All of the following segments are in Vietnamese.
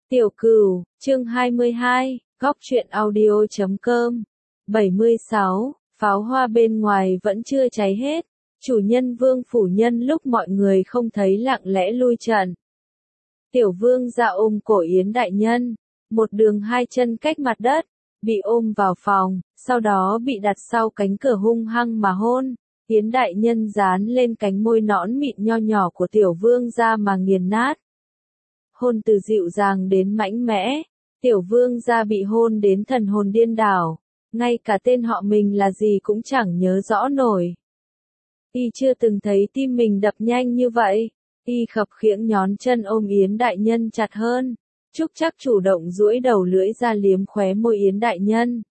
Tiểu Cửu, chương 22, góc truyện audio.com. 76, pháo hoa bên ngoài vẫn chưa cháy hết. Chủ nhân Vương phủ nhân lúc mọi người không thấy lặng lẽ lui trận. Tiểu Vương ra ôm cổ Yến đại nhân, một đường hai chân cách mặt đất, bị ôm vào phòng, sau đó bị đặt sau cánh cửa hung hăng mà hôn. Yến đại nhân dán lên cánh môi nõn mịn nho nhỏ của Tiểu Vương ra mà nghiền nát. Hôn từ dịu dàng đến mạnh mẽ, Tiểu Vương gia bị hôn đến thần hồn điên đảo, ngay cả tên họ mình là gì cũng chẳng nhớ rõ nổi. Y chưa từng thấy tim mình đập nhanh như vậy, Y khập khiễng nhón chân ôm Yến đại nhân chặt hơn, Trúc Trắc chủ động duỗi đầu lưỡi ra liếm khóe môi Yến đại nhân.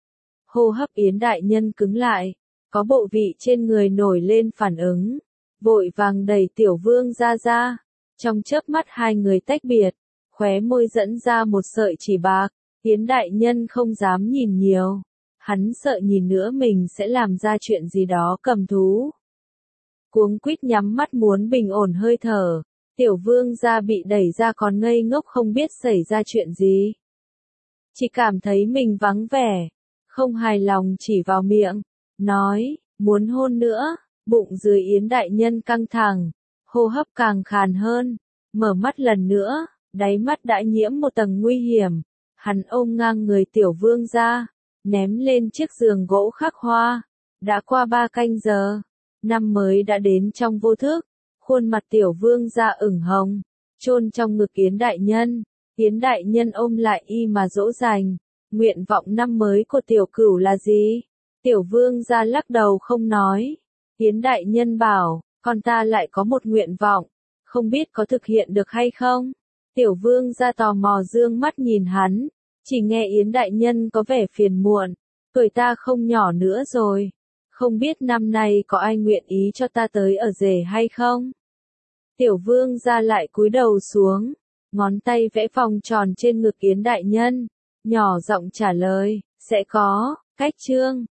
Hô hấp Yến đại nhân cứng lại, có bộ vị trên người nổi lên phản ứng, vội vàng đẩy Tiểu Vương gia ra. Trong chớp mắt hai người tách biệt, khóe môi dẫn ra một sợi chỉ bạc, Yến đại nhân không dám nhìn nhiều. Hắn sợ nhìn nữa mình sẽ làm ra chuyện gì đó cầm thú. Cuống quýt nhắm mắt muốn bình ổn hơi thở, Tiểu Vương gia bị đẩy ra còn ngây ngốc không biết xảy ra chuyện gì. Chỉ cảm thấy mình vắng vẻ, không hài lòng chỉ vào miệng, nói, muốn hôn nữa, bụng dưới Yến đại nhân căng thẳng. Hô hấp càng khàn hơn, mở mắt lần nữa, đáy mắt đã nhiễm một tầng nguy hiểm. Hắn ôm ngang người Tiểu Vương ra, ném lên chiếc giường gỗ khắc hoa. Đã qua 3 canh giờ, năm mới đã đến trong vô thức, khuôn mặt Tiểu Vương ra ửng hồng, chôn trong ngực Yến đại nhân. Yến đại nhân ôm lại Y mà dỗ dành. Nguyện vọng năm mới của Tiểu Cửu là gì? Tiểu Vương ra lắc đầu không nói. Yến đại nhân bảo, con ta lại có một nguyện vọng, không biết có thực hiện được hay không? Tiểu Vương ra tò mò dương mắt nhìn hắn, chỉ nghe Yến đại nhân có vẻ phiền muộn, tuổi ta không nhỏ nữa rồi, không biết năm nay có ai nguyện ý cho ta tới ở rể hay không? Tiểu Vương ra lại cúi đầu xuống, ngón tay vẽ vòng tròn trên ngực Yến đại nhân, nhỏ giọng trả lời, sẽ có, cách chương.